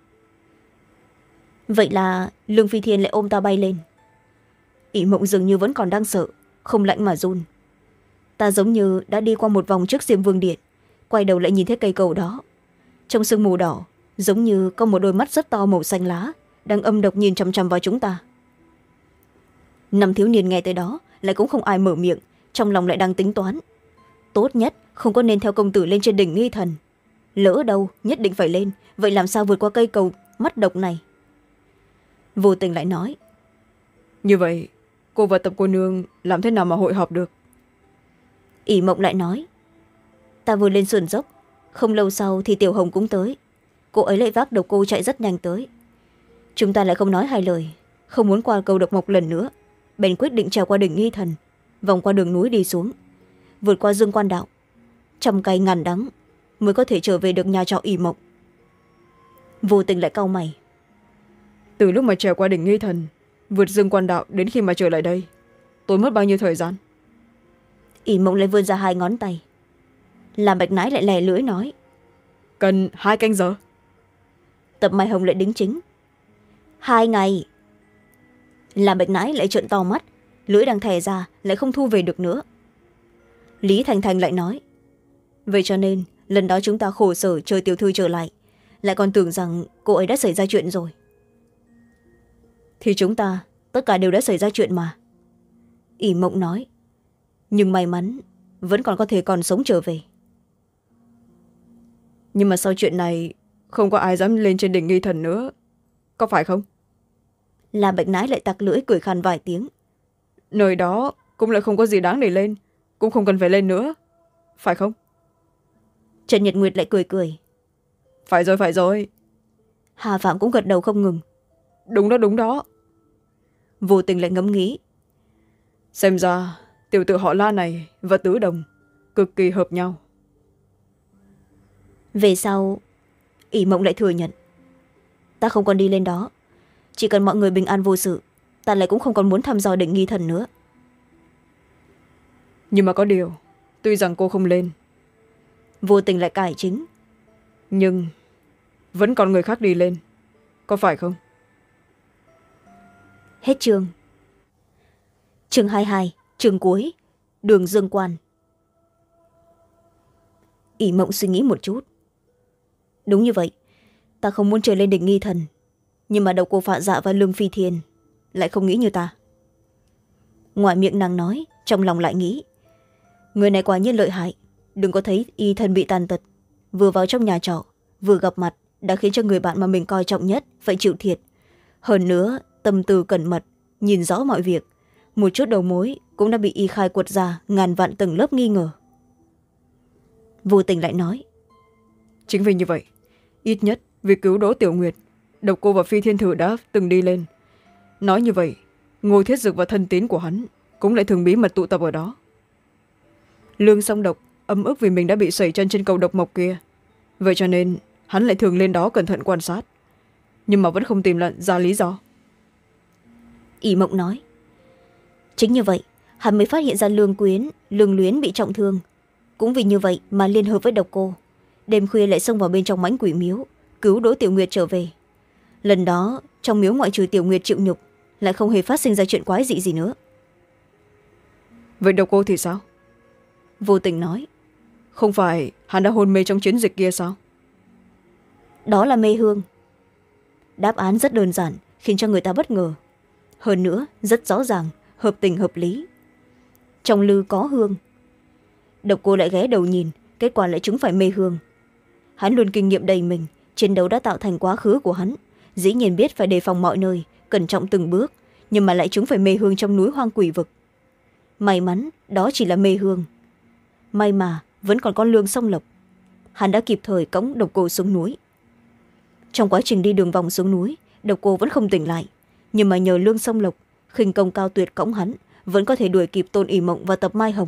Vậy là Lương Phi Thiên lại ôm ta bay lên. ỷ mộng dường như vẫn còn đang sợ, không lạnh mà run. Ta giống như đã đi qua một vòng trước Diêm Vương Điện, quay đầu lại nhìn thấy cây cầu đó. Trong sương mù đỏ, giống như có một đôi mắt rất to màu xanh lá đang âm độc nhìn chằm chằm vào chúng ta. Năm thiếu niên nghe tới đó lại cũng không ai mở miệng, trong lòng lại đang tính toán. Tốt nhất không có nên theo công tử lên trên đỉnh Nghi Thần. Lỡ đâu nhất định phải lên, vậy làm sao vượt qua cây cầu mắt độc này? Vô tình lại nói. Như vậy cô và Tập cô nương làm thế nào mà hội họp được? ỷ mộng lại nói. Ta vừa lên sườn dốc, không lâu sau thì Tiểu Hồng cũng tới. Cô ấy lại vác độc cô chạy rất nhanh tới. Chúng ta lại không nói hai lời, không muốn qua cầu độc mộc lần nữa, bèn quyết định trèo qua đỉnh Nghi Thần, vòng qua đường núi đi xuống, vượt qua Dương Quan Đạo, trăm cay ngàn đắng mới có thể trở về được nhà trọ ỷ mộng. Vô tình lại cau mày. Từ lúc mà trèo qua đỉnh Nghi Thần, vượt Dương Quan Đạo đến khi mà trở lại đây, tốn mất bao nhiêu thời gian? ỷ mộng lại vươn ra hai ngón tay. Làm Bạch Nái lại lè lưỡi nói. Cần hai canh giờ. Tập Mai Hồng lại đính chính. Hai ngày. Làm Bạch Nái lại trợn to mắt, lưỡi đang thè ra lại không thu về được nữa. Lý Thành Thành lại nói. Vậy cho nên lần đó chúng ta khổ sở chờ tiểu thư trở lại, lại còn tưởng rằng cô ấy đã xảy ra chuyện rồi. Thì chúng ta tất cả đều đã xảy ra chuyện mà. ỷ mộng nói. Nhưng may mắn vẫn còn có thể còn sống trở về. nhưng mà sau chuyện này không có ai dám lên trên đỉnh nghi thần nữa, có phải không? La Bạch Nái lại tặc lưỡi cười khan vài tiếng. Nơi đó cũng lại không có gì đáng để lên, cũng không cần phải lên nữa, phải không? Trần Nhật Nguyệt lại cười cười. Phải rồi, phải rồi. Hà Phạm cũng gật đầu không ngừng. Đúng đó, đúng đó. Vô Tình lại ngẫm nghĩ. Xem ra tiểu tử họ La này và Tứ Đồng cực kỳ hợp nhau. Về sau ỷ Mộng lại thừa nhận. Ta không còn đi lên đó, chỉ cần mọi người bình an vô sự, ta lại cũng không còn muốn thăm dò đỉnh nghi thần nữa. Nhưng mà có điều, tuy rằng cô không lên, Vô Tình lại cải chính. nhưng vẫn còn người khác đi lên, có phải không? Hết chương. Chương hai mươi hai, chương cuối. Đường Dương Quan. ỷ Mộng suy nghĩ một chút. Đúng như vậy, ta không muốn trở lên đỉnh nghi thần, nhưng mà Độc Cô Phạ Dạ và Lương Phi Thiên lại không nghĩ như ta. Ngoài miệng nàng nói, trong lòng lại nghĩ, người này quả nhiên lợi hại, đừng có thấy y thân bị tàn tật, vừa vào trong nhà trọ vừa gặp mặt đã khiến cho người bạn mà mình coi trọng nhất phải chịu thiệt. Hơn nữa tâm tư cẩn mật, nhìn rõ mọi việc, một chút đầu mối cũng đã bị y khai quật ra ngàn vạn tầng lớp nghi ngờ. Vô Tình lại nói, Chính vì như vậy, ít nhất vì cứu Đỗ Tiểu Nguyệt, Độc Cô và Phi Thiên Thử đã từng đi lên. Nói như vậy, Ngô Thiết Dực và thân tín của hắn cũng lại thường bí mật tụ tập ở đó. Lương Song Độc ấm ức vì mình đã bị sẩy chân trên cầu độc mộc kia, vậy cho nên hắn lại thường lên đó cẩn thận quan sát, nhưng mà vẫn không tìm lại ra lý do. ỷ Mộng nói, chính như vậy hắn mới phát hiện ra Lương Quyến, Lương Luyến bị trọng thương, cũng vì như vậy mà liên hợp với Độc Cô, đêm khuya lại xông vào bên trong mãnh quỷ miếu cứu Đỗ Tiểu Nguyệt trở về. Lần đó trong miếu ngoại trừ Tiểu Nguyệt chịu nhục, lại không hề phát sinh ra chuyện quái dị gì nữa. Vậy Độc Cô thì sao? Vô Tình nói, Không phải hắn đã hôn mê trong chiến dịch kia sao? đó là mê hương. Đáp án rất đơn giản, khiến cho người ta bất ngờ. Hơn nữa rất rõ ràng, hợp tình hợp lý. Trong lư có hương. Độc Cô lại ghé đầu nhìn, kết quả lại chúng phải mê hương. Hắn luôn kinh nghiệm đầy mình, chiến đấu đã tạo thành quá khứ của hắn, dĩ nhiên biết phải đề phòng mọi nơi, cẩn trọng từng bước, nhưng mà lại chúng phải mê hương trong núi hoang quỷ vực. May mắn đó chỉ là mê hương, may mà vẫn còn con Lương Song Lộc. Hắn đã kịp thời cõng Độc Cô xuống núi. Trong quá trình đi đường vòng xuống núi, Độc Cô vẫn không tỉnh lại, nhưng mà nhờ Lương Song Lộc khinh công cao tuyệt cõng hắn, vẫn có thể đuổi kịp Tôn ỷ Mộng và Tập Mai Hồng.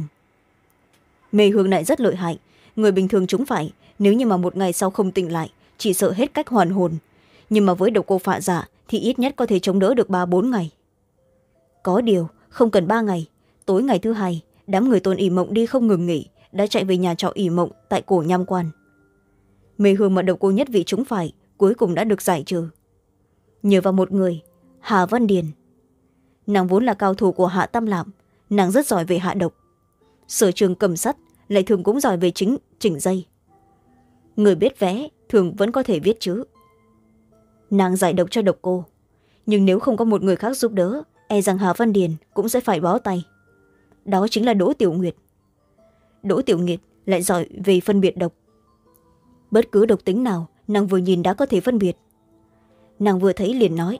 Mê hương này rất lợi hại, người bình thường chúng phải, nếu như mà một ngày sau không tỉnh lại, chỉ sợ hết cách hoàn hồn, nhưng mà với Độc Cô Phạ Dạ thì ít nhất có thể chống đỡ được ba bốn ngày. Có điều không cần ba ngày, tối ngày thứ hai, đám người Tôn ỷ Mộng đi không ngừng nghỉ đã chạy về nhà trọ ỷ Mộng tại cổ Nham Quan. Mê hương mà Độc Cô nhất vị chúng phải cuối cùng đã được giải trừ, nhờ vào một người, Hà Văn Điền. Nàng vốn là cao thủ của Hạ Tam Lạm, nàng rất giỏi về hạ độc, sở trường cầm sắt lại thường cũng giỏi về chính chỉnh dây. Người biết vẽ thường vẫn có thể viết chữ. Nàng giải độc cho Độc Cô, nhưng nếu không có một người khác giúp đỡ, e rằng Hà Văn Điền cũng sẽ phải bó tay. Đó chính là Đỗ Tiểu Nguyệt. Đỗ Tiểu Nguyệt lại giỏi về phân biệt độc. Bất cứ độc tính nào nàng vừa nhìn đã có thể phân biệt. Nàng vừa thấy liền nói,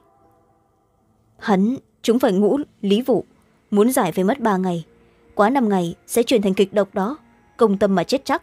hắn chúng phải ngũ lý vụ, muốn giải phải mất ba ngày, quá năm ngày sẽ chuyển thành kịch độc đó, công tâm mà chết chắc.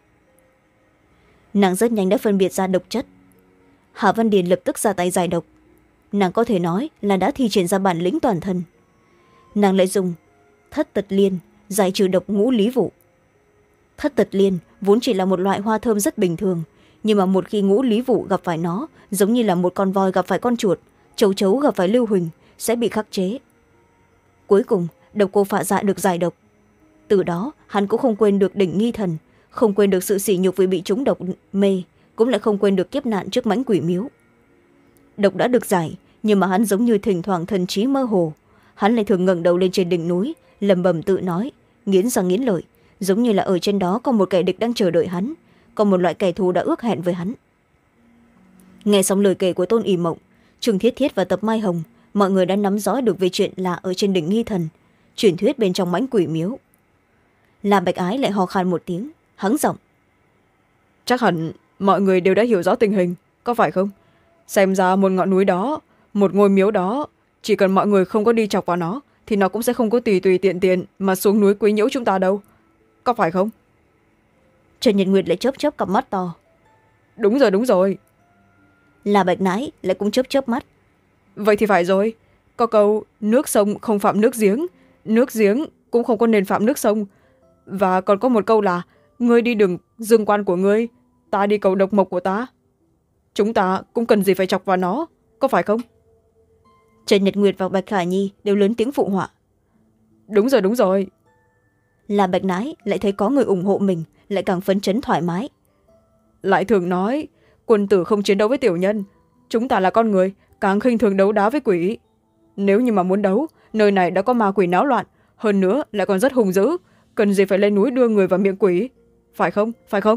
Nàng rất nhanh đã phân biệt ra độc chất. Hà Văn Điền lập tức ra tay giải độc. Nàng có thể nói là đã thi triển ra bản lĩnh toàn thân. Nàng lại dùng thất tật liên giải trừ độc ngũ lý vụ. Thất tật liên vốn chỉ là một loại hoa thơm rất bình thường, nhưng mà một khi ngũ lý vụ gặp phải nó, giống như là một con voi gặp phải con chuột, chấu chấu gặp phải lưu huỳnh, sẽ bị khắc chế. Cuối cùng Độc Cô Phạ Dạ được giải độc. Từ đó hắn cũng không quên được đỉnh nghi thần, không quên được sự sỉ nhục vì bị trúng độc mê, cũng lại không quên được kiếp nạn trước mãnh quỷ miếu. Độc đã được giải, nhưng mà hắn giống như thỉnh thoảng thần trí mơ hồ. Hắn lại thường ngẩng đầu lên trên đỉnh núi, lẩm bẩm tự nói, nghiến răng nghiến lợi, giống như là ở trên đó có một kẻ địch đang chờ đợi hắn, có một loại kẻ thù đã ước hẹn với hắn. Nghe xong lời kể của Tôn ỷ Mộng, Trương Thiết Thiết và Tập Mai Hồng, mọi người đã nắm rõ được về chuyện là ở trên đỉnh nghi thần, truyền thuyết bên trong mãnh quỷ miếu. La Bạch Ái lại hò khan một tiếng, hắng giọng, Chắc hẳn mọi người đều đã hiểu rõ tình hình, có phải không? Xem ra một ngọn núi đó, một ngôi miếu đó, chỉ cần mọi người không có đi chọc vào nó thì nó cũng sẽ không có tùy tùy tiện tiện mà xuống núi quấy nhiễu chúng ta đâu, có phải không? Trần Nhật Nguyệt lại chớp chớp cặp mắt to. Đúng rồi, đúng rồi. La Bạch Nãi lại cũng chớp chớp mắt. Vậy thì phải rồi, có câu nước sông không phạm nước giếng, nước giếng cũng không có nên phạm nước sông. Và còn có một câu là ngươi đi đường dương quan của ngươi, ta đi cầu độc mộc của ta. Chúng ta cũng cần gì phải chọc vào nó, có phải không? Trần Nhật Nguyệt và Bạch Khả Nhi đều lớn tiếng phụ họa. Đúng rồi, đúng rồi. La Bạch Nãi lại thấy có người ủng hộ mình, lại càng phấn chấn thoải mái. Lại thường nói quân tử không chiến đấu với tiểu nhân, chúng ta là con người càng khinh thường đấu đá với quỷ. Nếu như mà muốn đấu, nơi này đã có ma quỷ náo loạn, hơn nữa lại còn rất hung dữ, cần gì phải lên núi đưa người vào miệng quỷ, phải không, phải không?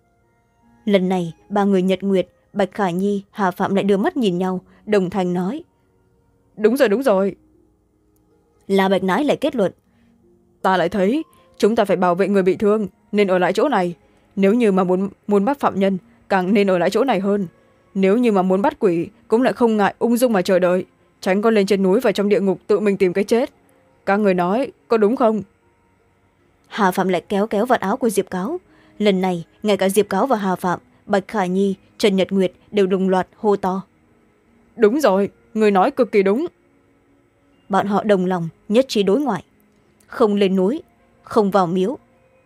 Lần này ba người Nhật Nguyệt, Bạch Khả Nhi, Hà Phạm lại đưa mắt nhìn nhau, đồng thanh nói. Đúng rồi, đúng rồi. La Bạch Nãi lại kết luận. Ta lại thấy chúng ta phải bảo vệ người bị thương nên ở lại chỗ này, nếu như mà muốn, muốn bắt phạm nhân càng nên ở lại chỗ này hơn. Nếu như mà muốn bắt quỷ cũng lại không ngại ung dung mà chờ đợi, tránh con lên trên núi và trong địa ngục tự mình tìm cái chết. Các người nói có đúng không? Hà Phạm lại kéo kéo vạt áo của Diệp Cáo. Lần này ngay cả Diệp Cáo và Hà Phạm, Bạch Khả Nhi, Trần Nhật Nguyệt đều đồng loạt hô to. Đúng rồi, người nói cực kỳ đúng. Bọn họ đồng lòng nhất trí đối ngoại, không lên núi, không vào miếu.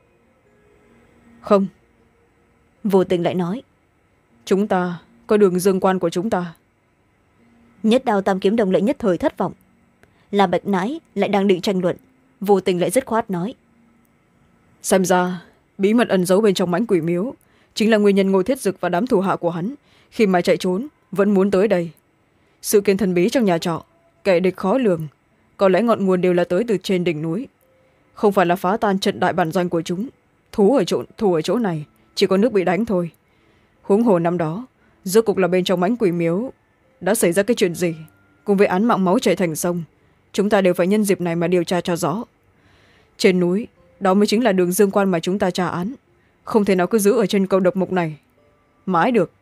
Không. Vô Tình lại nói. Chúng ta có đường dương quan của chúng ta. Nhất Đao Tam Kiếm Đồng lại nhất thời thất vọng. La Bạch Nãi lại đang định tranh luận, Vô Tình lại dứt khoát nói. Xem ra bí mật ẩn giấu bên trong mãnh quỷ miếu chính là nguyên nhân Ngô Thiết Dực và đám thủ hạ của hắn khi mà chạy trốn vẫn muốn tới đây. Sự kiện thần bí trong nhà trọ, kẻ địch khó lường, có lẽ ngọn nguồn đều là tới từ trên đỉnh núi. Không phải là phá tan trận đại bản doanh của chúng, thú ở chỗ, thù ở chỗ này chỉ có nước bị đánh thôi. Huống hồ năm đó rốt cục là bên trong mãnh quỷ miếu đã xảy ra cái chuyện gì, cùng với án mạng máu chảy thành sông, chúng ta đều phải nhân dịp này mà điều tra cho rõ. Trên núi đó mới chính là đường dương quan mà chúng ta tra án, không thể nào cứ giữ ở trên cầu độc mộc này mãi được.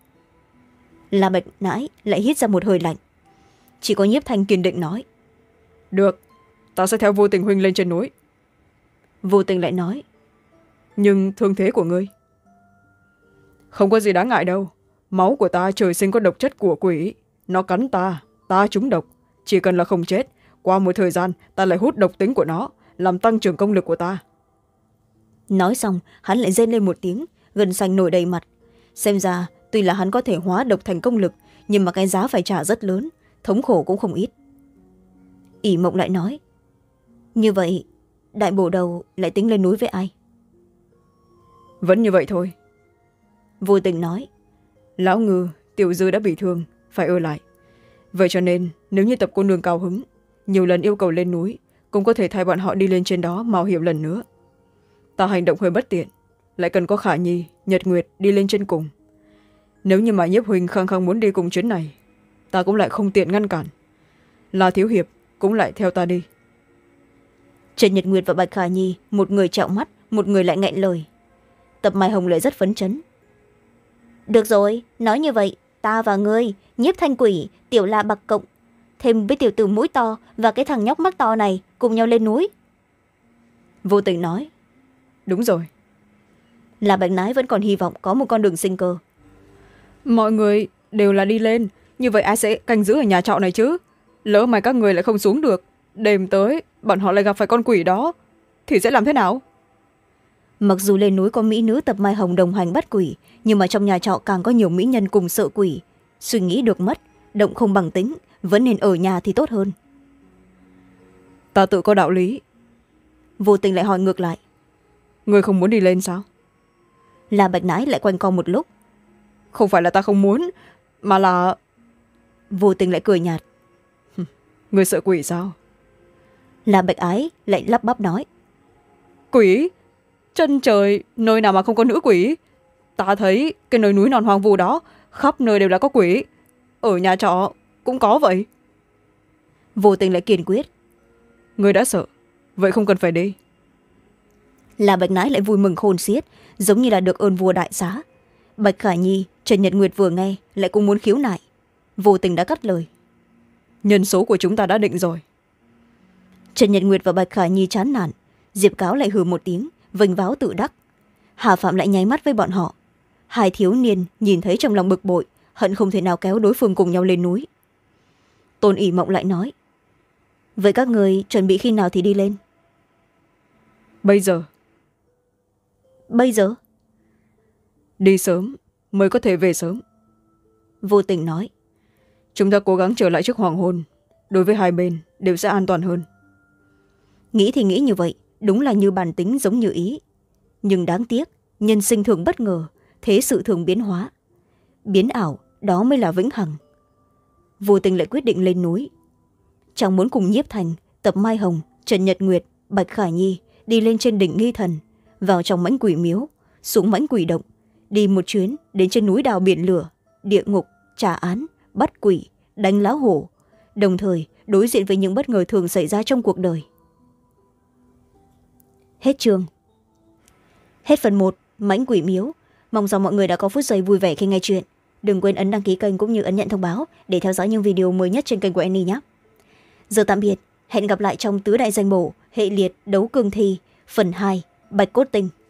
La Bạch Nãi lại hít ra một hơi lạnh. Chỉ có Nhiếp Thanh kiên định nói. Được, ta sẽ theo Vô Tình huynh lên trên núi. Vô Tình lại nói. Nhưng thương thế của ngươi? Không có gì đáng ngại đâu, máu của ta trời sinh có độc chất của quỷ, nó cắn ta, ta trúng độc, chỉ cần là không chết, qua một thời gian ta lại hút độc tính của nó, làm tăng trưởng công lực của ta. Nói xong hắn lại rên lên một tiếng, gân xanh nổi đầy mặt. Xem ra tuy là hắn có thể hóa độc thành công lực, nhưng mà cái giá phải trả rất lớn, thống khổ cũng không ít. ỷ Mộng lại nói. Như vậy đại bổ đầu lại tính lên núi với ai? Vẫn như vậy thôi. Vô Tình nói. Lão Ngư, Tiểu Dư đã bị thương, phải ở lại. Vậy cho nên nếu như tập cô nương cao hứng, nhiều lần yêu cầu lên núi, cũng có thể thay bọn họ đi lên trên đó mạo hiểm lần nữa. Ta hành động hơi bất tiện, lại cần có Khả Nhi, Nhật Nguyệt đi lên trên cùng. Nếu như mà Nhiếp huynh khăng khăng muốn đi cùng chuyến này, ta cũng lại không tiện ngăn cản. Là thiếu hiệp cũng lại theo ta đi. Trần Nhật Nguyệt và Bạch Khả Nhi, một người trạo mắt, một người lại nghẹn lời. Tập Mai Hồng lại rất phấn chấn. Được rồi, nói như vậy ta và ngươi, Nhiếp Thanh Quỷ, Tiểu La Bạc Cộng, thêm với tiểu tử mũi to và cái thằng nhóc mắt to này cùng nhau lên núi. Vô Tình nói. Đúng rồi. La Bạch Nãi vẫn còn hy vọng có một con đường sinh cơ. Mọi người đều là đi lên, như vậy ai sẽ canh giữ ở nhà trọ này chứ? Lỡ mà các người lại không xuống được, đêm tới bọn họ lại gặp phải con quỷ đó thì sẽ làm thế nào? Mặc dù lên núi có mỹ nữ Tập Mai Hồng đồng hành bắt quỷ, nhưng mà trong nhà trọ càng có nhiều mỹ nhân cùng sợ quỷ. Suy nghĩ được mất, động không bằng tính, vẫn nên ở nhà thì tốt hơn. Ta tự có đạo lý. Vô Tình lại hỏi ngược lại. Người không muốn đi lên sao? La Bạch Nãi lại quanh co một lúc. Không phải là ta không muốn, mà là... Vô Tình lại cười nhạt. Người sợ quỷ sao? La Bạch Ái lại lắp bắp nói. Quỷ? Chân trời, nơi nào mà không có nữ quỷ? Ta thấy cái nơi núi non hoang vu đó, khắp nơi đều là có quỷ. Ở nhà trọ cũng có vậy. Vô Tình lại kiên quyết. Người đã sợ, vậy không cần phải đi. La Bạch Nãi lại vui mừng khôn xiết, giống như là được ơn vua đại xá. Bạch Khả Nhi, Trần Nhật Nguyệt vừa nghe lại cũng muốn khiếu nại. Vô Tình đã cắt lời. Nhân số của chúng ta đã định rồi. Trần Nhật Nguyệt và Bạch Khả Nhi chán nản. Diệp Cáo lại hừ một tiếng, vênh váo tự đắc. Hà Phạm lại nháy mắt với bọn họ. Hai thiếu niên nhìn thấy trong lòng bực bội, hận không thể nào kéo đối phương cùng nhau lên núi. Tôn ỉ Mộng lại nói. Vậy các người chuẩn bị khi nào thì đi lên? Bây giờ. Bây giờ? Đi sớm mới có thể về sớm. Vô Tình nói. Chúng ta cố gắng trở lại trước hoàng hôn, đối với hai bên đều sẽ an toàn hơn. Nghĩ thì nghĩ như vậy, đúng là như bản tính giống như ý. Nhưng đáng tiếc, nhân sinh thường bất ngờ, thế sự thường biến hóa. Biến ảo, đó mới là vĩnh hằng. Vô Tình lại quyết định lên núi. Chàng muốn cùng Nhiếp Thành, Tập Mai Hồng, Trần Nhật Nguyệt, Bạch Khả Nhi đi lên trên đỉnh Nghi Thần, vào trong mãnh quỷ miếu, xuống mãnh quỷ động, đi một chuyến đến trên núi đào biển lửa, địa ngục, trả án, bắt quỷ, đánh lá hổ, đồng thời đối diện với những bất ngờ thường xảy ra trong cuộc đời. Hết chương. Hết phần một, mãnh quỷ miếu. Mong rằng mọi người đã có phút giây vui vẻ khi nghe chuyện. Đừng quên ấn đăng ký kênh cũng như ấn nhận thông báo để theo dõi những video mới nhất trên kênh của Annie nhé. Giờ tạm biệt, hẹn gặp lại trong Tứ Đại Danh Bổ, hệ liệt đấu cương thi, phần hai, Bạch Cốt Tinh.